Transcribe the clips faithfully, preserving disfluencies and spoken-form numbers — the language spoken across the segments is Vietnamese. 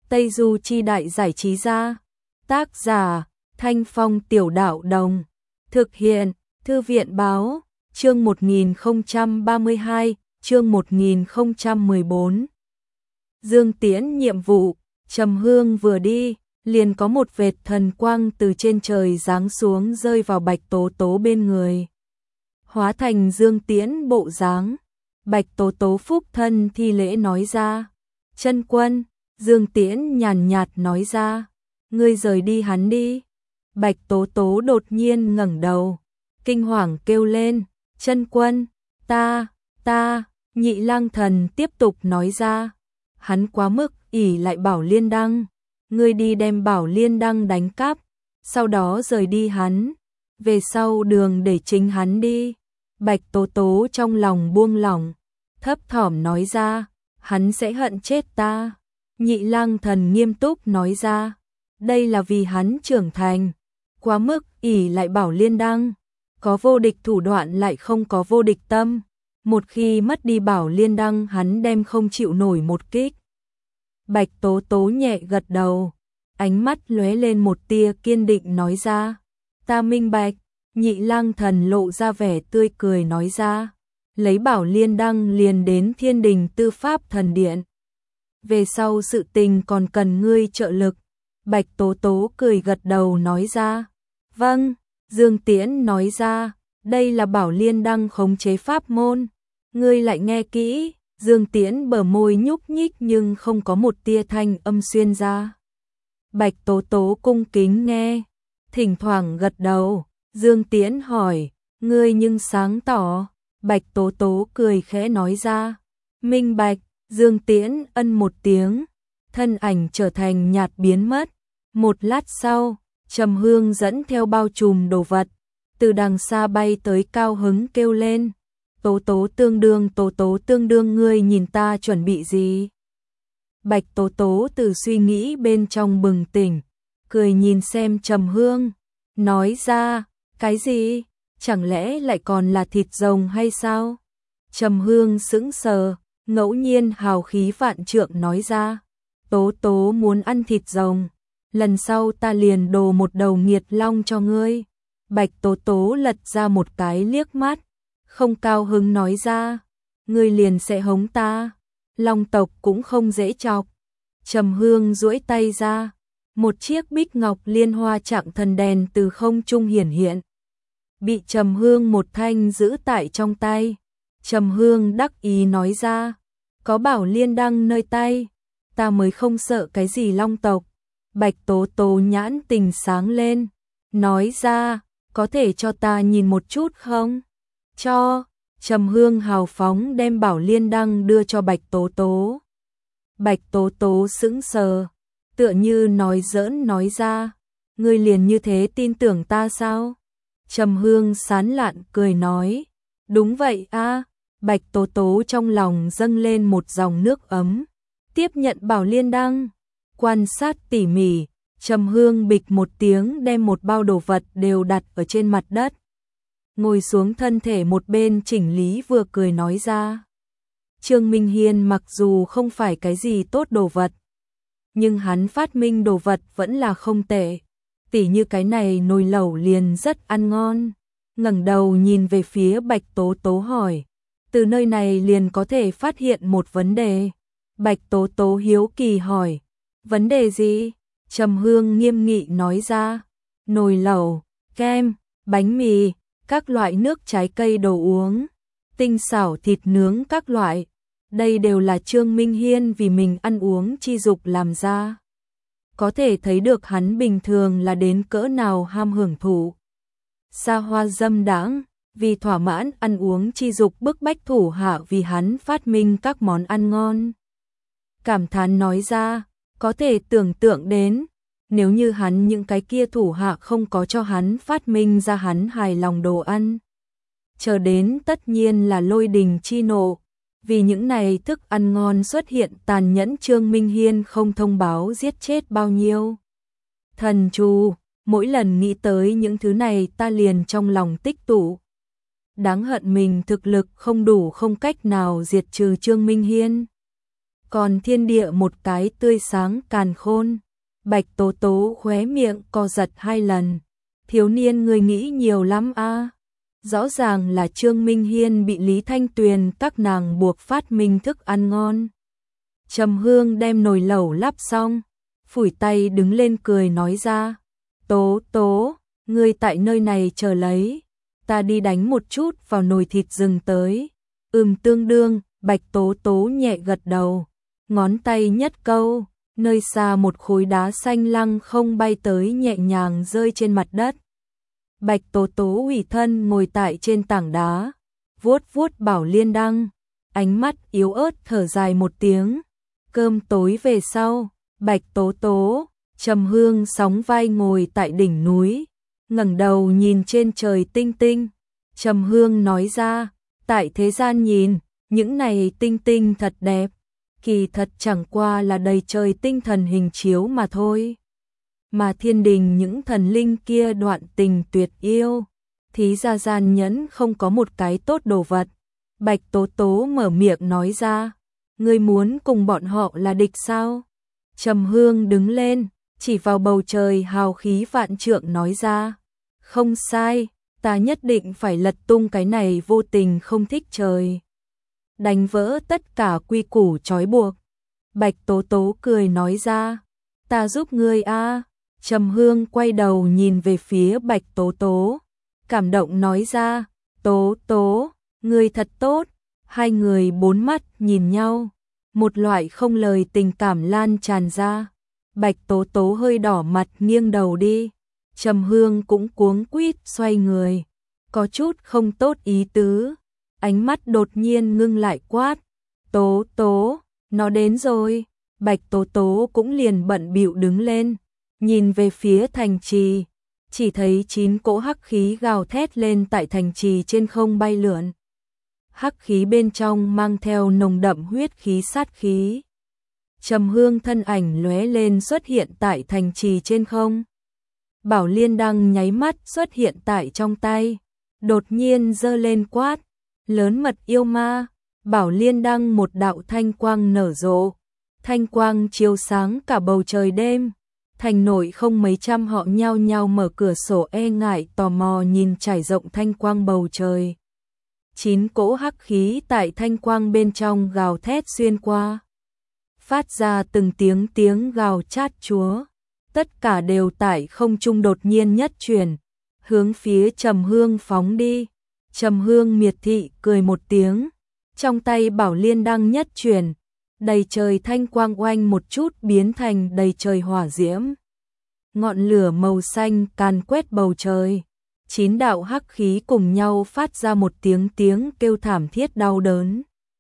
Tây Du Chi Đại Giải Trí Gia. Tác giả Thanh Phong Tiểu Đạo Đồng. Thực hiện Thư viện Báo. Chương một nghìn không trăm ba mươi hai, chương một nghìn không trăm mười bốn. Dương Tiễn nhiệm vụ. Trầm Hương vừa đi, liền có một vệt thần quang từ trên trời giáng xuống rơi vào Bạch Tố Tố bên người. Hóa thành Dương Tiễn bộ dáng. Bạch Tố Tố phúc thân thi lễ nói ra. Chân quân. Dương Tiễn nhàn nhạt nói ra. Ngươi rời đi hắn đi. Bạch Tố Tố đột nhiên ngẩng đầu, kinh hoàng kêu lên. Chân quân. Ta, ta. Nhị Lang Thần tiếp tục nói ra. Hắn quá mức ỷ lại Bảo Liên Đăng. Ngươi đi đem Bảo Liên Đăng đánh cắp, sau đó rời đi hắn. Về sau đường để chính hắn đi. Bạch Tố Tố trong lòng buông lỏng, thấp thỏm nói ra. Hắn sẽ hận chết ta. Nhị Lang Thần nghiêm túc nói ra. Đây là vì hắn trưởng thành, quá mức ỷ lại Bảo Liên Đăng, có vô địch thủ đoạn lại không có vô địch tâm. Một khi mất đi Bảo Liên Đăng hắn đem không chịu nổi một kích. Bạch Tố Tố nhẹ gật đầu, ánh mắt lóe lên một tia kiên định nói ra. Ta minh bạch. Nhị Lang Thần lộ ra vẻ tươi cười nói ra. Lấy Bảo Liên Đăng liền đến Thiên Đình Tư Pháp Thần Điện. Về sau sự tình còn cần ngươi trợ lực. Bạch Tố Tố cười gật đầu nói ra. Vâng. Dương Tiễn nói ra. Đây là Bảo Liên Đăng khống chế pháp môn. Ngươi lại nghe kỹ. Dương Tiễn bờ môi nhúc nhích nhưng không có một tia thanh âm xuyên ra. Bạch Tố Tố cung kính nghe, thỉnh thoảng gật đầu. Dương Tiễn hỏi. Ngươi nhưng sáng tỏ. Bạch Tố Tố cười khẽ nói ra. Minh bạch. Dương Tiễn ân một tiếng, thân ảnh trở thành nhạt biến mất. Một lát sau, Trầm Hương dẫn theo bao trùm đồ vật, từ đằng xa bay tới cao hứng kêu lên. Tố Tố tương đương, Tố Tố tương đương, ngươi nhìn ta chuẩn bị gì? Bạch Tố Tố từ suy nghĩ bên trong bừng tỉnh, cười nhìn xem Trầm Hương, nói ra. Cái gì? Chẳng lẽ lại còn là thịt rồng hay sao? Trầm Hương sững sờ, ngẫu nhiên hào khí vạn trượng nói ra. Tố Tố muốn ăn thịt rồng, lần sau ta liền đồ một đầu nghiệt long cho ngươi. Bạch Tố Tố lật ra một cái liếc mắt, không cao hứng nói ra. Ngươi liền sẽ hống ta. Long tộc cũng không dễ chọc. Trầm Hương duỗi tay ra, một chiếc bích ngọc liên hoa trạng thần đèn từ không trung hiển hiện, bị Trầm Hương một thanh giữ tại trong tay. Trầm Hương đắc ý nói ra. Có Bảo Liên Đăng nơi tay, ta mới không sợ cái gì long tộc. Bạch Tố Tố nhãn tình sáng lên, nói ra. Có thể cho ta nhìn một chút không? Cho. Trầm Hương hào phóng đem Bảo Liên Đăng đưa cho Bạch Tố Tố. Bạch Tố Tố sững sờ, tựa như nói giỡn nói ra. Ngươi liền như thế tin tưởng ta sao? Trầm Hương sán lạn cười nói. Đúng vậy a. Bạch Tố Tố trong lòng dâng lên một dòng nước ấm, tiếp nhận Bảo Liên Đăng, quan sát tỉ mỉ. Trầm Hương bịch một tiếng đem một bao đồ vật đều đặt ở trên mặt đất, ngồi xuống thân thể một bên chỉnh lý vừa cười nói ra. Trương Minh Hiên mặc dù không phải cái gì tốt đồ vật, nhưng hắn phát minh đồ vật vẫn là không tệ. Tỉ như cái này nồi lẩu liền rất ăn ngon. Ngẩng đầu nhìn về phía Bạch Tố Tố hỏi. Từ nơi này liền có thể phát hiện một vấn đề. Bạch Tố Tố hiếu kỳ hỏi. Vấn đề gì? Trầm Hương nghiêm nghị nói ra. Nồi lẩu, kem, bánh mì, các loại nước trái cây đồ uống, tinh xảo thịt nướng các loại. Đây đều là Trương Minh Hiên vì mình ăn uống chi dục làm ra. Có thể thấy được hắn bình thường là đến cỡ nào ham hưởng thụ. Xa hoa dâm đãng, vì thỏa mãn ăn uống chi dục bức bách thủ hạ vì hắn phát minh các món ăn ngon. Cảm thán nói ra, có thể tưởng tượng đến, nếu như hắn những cái kia thủ hạ không có cho hắn phát minh ra hắn hài lòng đồ ăn, chờ đến tất nhiên là lôi đình chi nộ. Vì những này thức ăn ngon xuất hiện tàn nhẫn, Trương Minh Hiên không thông báo giết chết bao nhiêu thần trù. Mỗi lần nghĩ tới những thứ này ta liền trong lòng tích tụ. Đáng hận mình thực lực không đủ, không cách nào diệt trừ Trương Minh Hiên. còn thiên địa một cái tươi sáng càn khôn. Bạch Tố Tố khóe miệng co giật hai lần. Thiếu niên người nghĩ nhiều lắm a. Rõ ràng là Trương Minh Hiên bị Lý Thanh Tuyền các nàng buộc phát minh thức ăn ngon. Trầm Hương đem nồi lẩu lắp xong, phủi tay đứng lên cười nói ra. Tố Tố, ngươi tại nơi này chờ lấy, ta đi đánh một chút vào nồi thịt rừng tới. Ừm tương đương, Bạch Tố Tố nhẹ gật đầu, ngón tay nhất câu, nơi xa một khối đá xanh lăng không bay tới nhẹ nhàng rơi trên mặt đất. Bạch Tố Tố ủy thân ngồi tại trên tảng đá, vuốt vuốt Bảo Liên Đăng, ánh mắt yếu ớt thở dài một tiếng. Cơm tối về sau, Bạch Tố Tố, Trầm Hương sóng vai ngồi tại đỉnh núi, ngẩng đầu nhìn trên trời tinh tinh. Trầm Hương nói ra, tại thế gian nhìn, những này tinh tinh thật đẹp, kỳ thật chẳng qua là đầy trời tinh thần hình chiếu mà thôi. Mà thiên đình những thần linh kia đoạn tình tuyệt yêu, thí ra gian nhẫn không có một cái tốt đồ vật. Bạch Tố Tố mở miệng nói ra, ngươi muốn cùng bọn họ là địch sao? Trầm Hương đứng lên, chỉ vào bầu trời hào khí vạn trượng nói ra, không sai, ta nhất định phải lật tung cái này vô tình không thích trời, đánh vỡ tất cả quy củ trói buộc. Bạch Tố Tố cười nói ra, ta giúp ngươi a. Trầm Hương quay đầu nhìn về phía Bạch Tố Tố, cảm động nói ra, Tố Tố, ngươi thật tốt. Hai người bốn mắt nhìn nhau, một loại không lời tình cảm lan tràn ra. Bạch Tố Tố hơi đỏ mặt nghiêng đầu đi, Trầm Hương cũng cuống quýt xoay người, có chút không tốt ý tứ, ánh mắt đột nhiên ngưng lại quát, Tố Tố, nó đến rồi. Bạch Tố Tố cũng liền bận bịu đứng lên, nhìn về phía thành trì, chỉ thấy chín cỗ hắc khí gào thét lên tại thành trì trên không bay lượn. Hắc khí bên trong mang theo nồng đậm huyết khí sát khí. Trầm Hương thân ảnh lóe lên xuất hiện tại thành trì trên không. Bảo Liên Đăng nháy mắt xuất hiện tại trong tay, đột nhiên giơ lên quát, lớn mật yêu ma. Bảo Liên Đăng một đạo thanh quang nở rộ, thanh quang chiếu sáng cả bầu trời đêm. Thành nội không mấy trăm họ nhao nhao mở cửa sổ e ngại tò mò nhìn trải rộng thanh quang bầu trời. Chín cỗ hắc khí tại thanh quang bên trong gào thét xuyên qua, phát ra từng tiếng tiếng gào chát chúa, tất cả đều tại không trung đột nhiên nhất chuyển, hướng phía Trầm Hương phóng đi. Trầm Hương miệt thị cười một tiếng, trong tay Bảo Liên Đăng nhất chuyển, đầy trời thanh quang oanh một chút biến thành đầy trời hỏa diễm. Ngọn lửa màu xanh càn quét bầu trời. Chín đạo hắc khí cùng nhau phát ra một tiếng tiếng kêu thảm thiết đau đớn.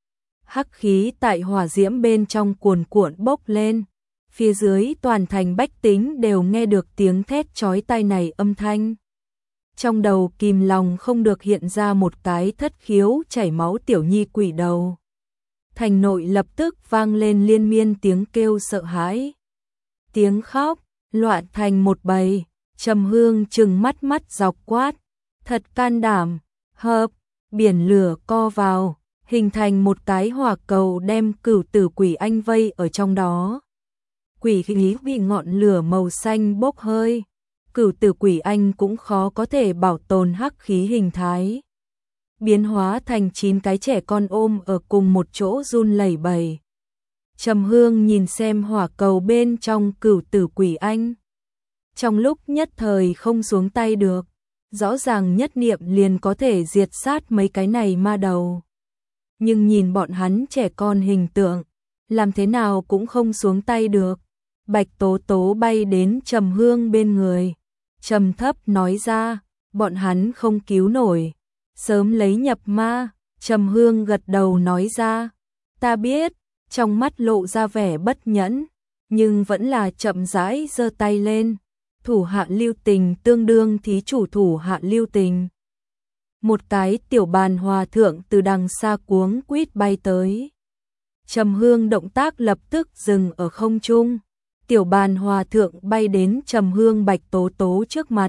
Hắc khí tại hỏa diễm bên trong cuồn cuộn bốc lên. Phía dưới toàn thành bách tính đều nghe được tiếng thét chói tai này âm thanh. Trong đầu kìm lòng không được hiện ra một cái thất khiếu chảy máu tiểu nhi quỷ đầu. Thành nội lập tức vang lên liên miên tiếng kêu sợ hãi, tiếng khóc, loạn thành một bầy. Trầm Hương trừng mắt mắt dọc quát, thật can đảm. Hợp, biển lửa co vào, hình thành một cái hỏa cầu đem Cửu Tử Quỷ Anh vây ở trong đó. Quỷ khí bị ngọn lửa màu xanh bốc hơi, Cửu Tử Quỷ Anh cũng khó có thể bảo tồn hắc khí hình thái, biến hóa thành chín cái trẻ con ôm ở cùng một chỗ run lẩy bẩy. Trầm Hương nhìn xem hỏa cầu bên trong Cửu Tử Quỷ Anh, trong lúc nhất thời không xuống tay được, rõ ràng nhất niệm liền có thể diệt sát mấy cái này ma đầu. Nhưng nhìn bọn hắn trẻ con hình tượng, làm thế nào cũng không xuống tay được. Bạch Tố Tố bay đến Trầm Hương bên người, trầm thấp nói ra, bọn hắn không cứu nổi, sớm lấy nhập ma. Trầm Hương gật đầu nói ra, ta biết, trong mắt lộ ra vẻ bất nhẫn, nhưng vẫn là chậm rãi giơ tay lên. Thủ hạ lưu tình tương đương thí chủ thủ hạ lưu tình. Một cái tiểu bàn hòa thượng từ đằng xa cuống quýt bay tới. Trầm Hương động tác lập tức dừng ở không trung. Tiểu bàn hòa thượng bay đến Trầm Hương Bạch Tố Tố trước mặt.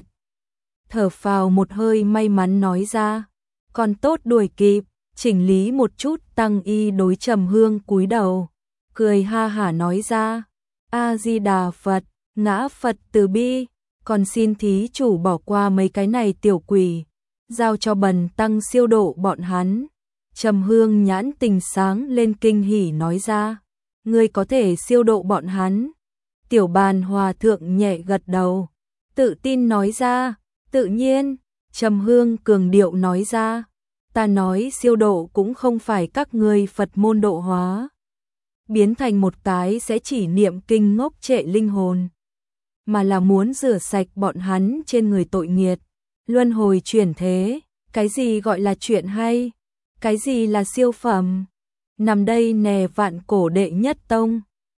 Thở phào một hơi may mắn nói ra, còn tốt đuổi kịp, chỉnh lý một chút tăng y đối Trầm Hương cúi đầu, cười ha hả nói ra, A-di-đà Phật, ngã Phật từ bi, còn xin thí chủ bỏ qua mấy cái này tiểu quỷ, giao cho bần tăng siêu độ bọn hắn. Trầm Hương nhãn tình sáng lên kinh hỉ nói ra, ngươi có thể siêu độ bọn hắn. Tiểu Bàn Hòa thượng nhẹ gật đầu, tự tin nói ra, tự nhiên. Trầm Hương cường điệu nói ra, ta nói siêu độ cũng không phải các ngươi Phật môn độ hóa, biến thành một cái sẽ chỉ niệm kinh ngốc trệ linh hồn, mà là muốn rửa sạch bọn hắn trên người tội nghiệt, luân hồi chuyển thế. Cái gì gọi là chuyện hay? Cái gì là siêu phẩm? Nằm đây nè vạn cổ đệ nhất tông,